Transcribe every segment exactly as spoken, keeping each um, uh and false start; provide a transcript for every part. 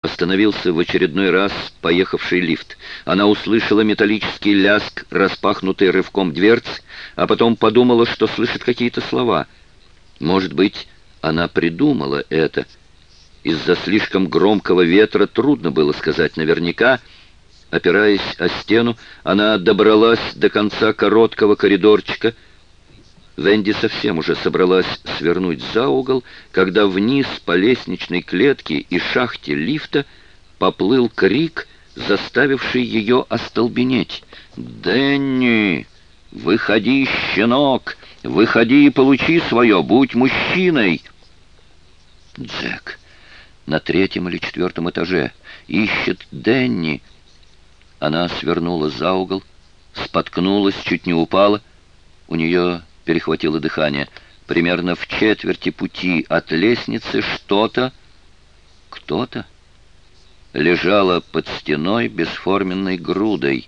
Остановился в очередной раз поехавший лифт. Она услышала металлический лязг, распахнутый рывком дверцы, а потом подумала, что слышит какие-то слова. Может быть, она придумала это. Из-за слишком громкого ветра трудно было сказать наверняка. Опираясь о стену, она добралась до конца короткого коридорчика. Венди совсем уже собралась свернуть за угол, когда вниз по лестничной клетке и шахте лифта поплыл крик, заставивший ее остолбенеть. «Дэнни! Выходи, щенок! Выходи и получи свое! Будь мужчиной!» Джек на третьем или четвертом этаже ищет Дэнни. Она свернула за угол, споткнулась, чуть не упала. У нее перехватило дыхание. Примерно в четверти пути от лестницы что-то, кто-то лежало под стеной бесформенной грудой.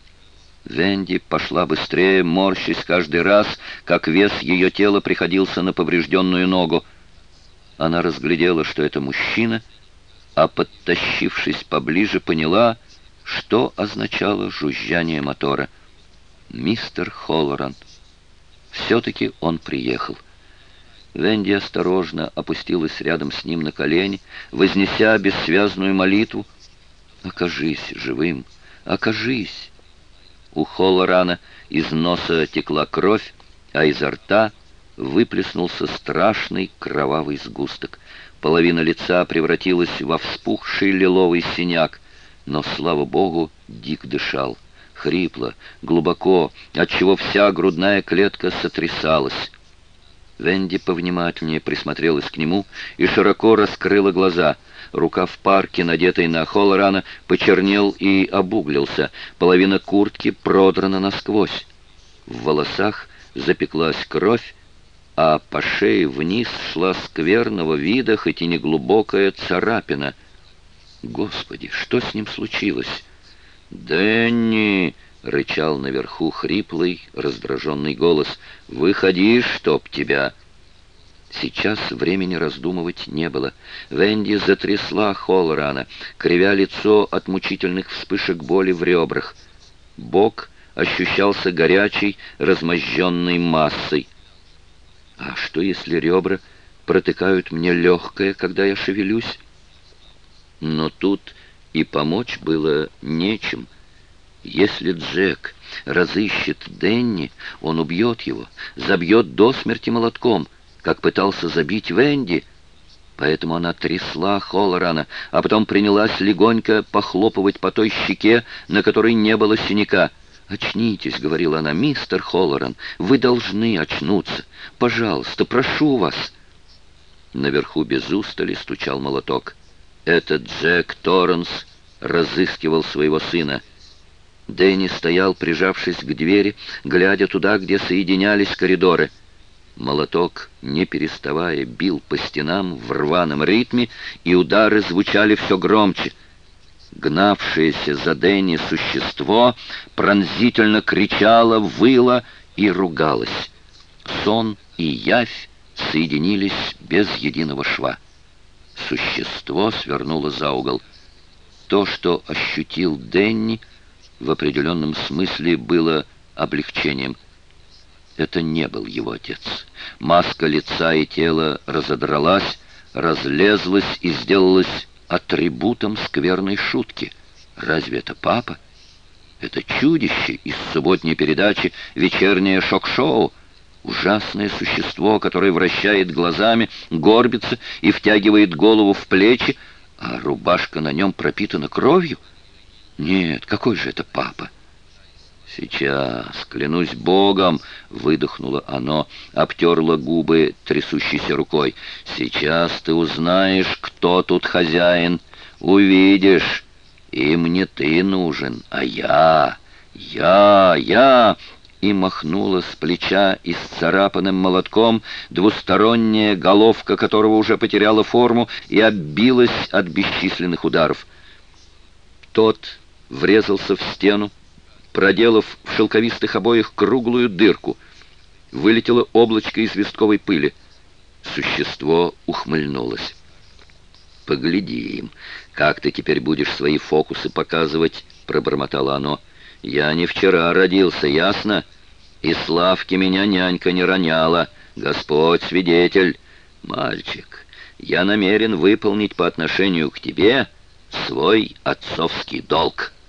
Венди пошла быстрее, морщась каждый раз, как вес ее тела приходился на поврежденную ногу. Она разглядела, что это мужчина, а, подтащившись поближе, поняла, что означало жужжание мотора. Мистер Холлоран. Все-таки он приехал. Венди осторожно опустилась рядом с ним на колени, вознеся бессвязную молитву. «Окажись живым! Окажись!» У Холлорана из носа текла кровь, а изо рта выплеснулся страшный кровавый сгусток. Половина лица превратилась во вспухший лиловый синяк, но, слава богу, Дик дышал. Хрипло, глубоко, отчего вся грудная клетка сотрясалась. Венди повнимательнее присмотрелась к нему и широко раскрыла глаза. Рукав парки, надетый на Холлорана, почернел и обуглился. Половина куртки продрана насквозь. В волосах запеклась кровь, а по шее вниз шла скверного вида, хоть и неглубокая царапина. Господи, что с ним случилось? «Дэнни!» — рычал наверху хриплый, раздраженный голос. «Выходи, чтоб тебя!» Сейчас времени раздумывать не было. Венди затрясла Холлорана, кривя лицо от мучительных вспышек боли в ребрах. Бок ощущался горячей, размозженной массой. «А что, если ребра протыкают мне легкое, когда я шевелюсь?» Но тут и помочь было нечем. Если Джек разыщет Дэнни, он убьет его, забьет до смерти молотком, как пытался забить Венди. Поэтому она трясла Холлорана, а потом принялась легонько похлопывать по той щеке, на которой не было синяка. «Очнитесь», — говорила она, — «мистер Холлоран, вы должны очнуться. Пожалуйста, прошу вас». Наверху без устали стучал молоток. Этот Джек Торренс разыскивал своего сына. Дэнни стоял, прижавшись к двери, глядя туда, где соединялись коридоры. Молоток, не переставая, бил по стенам в рваном ритме, и удары звучали все громче. Гнавшееся за Дэнни существо пронзительно кричало, выло и ругалось. Сон и явь соединились без единого шва. Существо свернуло за угол. То, что ощутил Дэнни, в определенном смысле было облегчением. Это не был его отец. Маска лица и тела разодралась, разлезлась и сделалась атрибутом скверной шутки. Разве это папа? Это чудище из субботней передачи «Вечернее шок-шоу». Ужасное существо, которое вращает глазами, горбится и втягивает голову в плечи, а рубашка на нем пропитана кровью? Нет, какой же это папа? «Сейчас, клянусь Богом!» — выдохнуло оно, обтерло губы трясущейся рукой. «Сейчас ты узнаешь, кто тут хозяин. Увидишь. Им не ты нужен, а я, я, я!» И махнула с плеча исцарапанным молотком, двусторонняя головка которого уже потеряла форму и оббилась от бесчисленных ударов. Тот врезался в стену, проделав в шелковистых обоях круглую дырку. Вылетело облачко известковой пыли. Существо ухмыльнулось. «Поглядим, как ты теперь будешь свои фокусы показывать», — пробормотало оно. «Я не вчера родился, ясно? И Славки меня нянька не роняла, Господь свидетель. Мальчик, я намерен выполнить по отношению к тебе свой отцовский долг».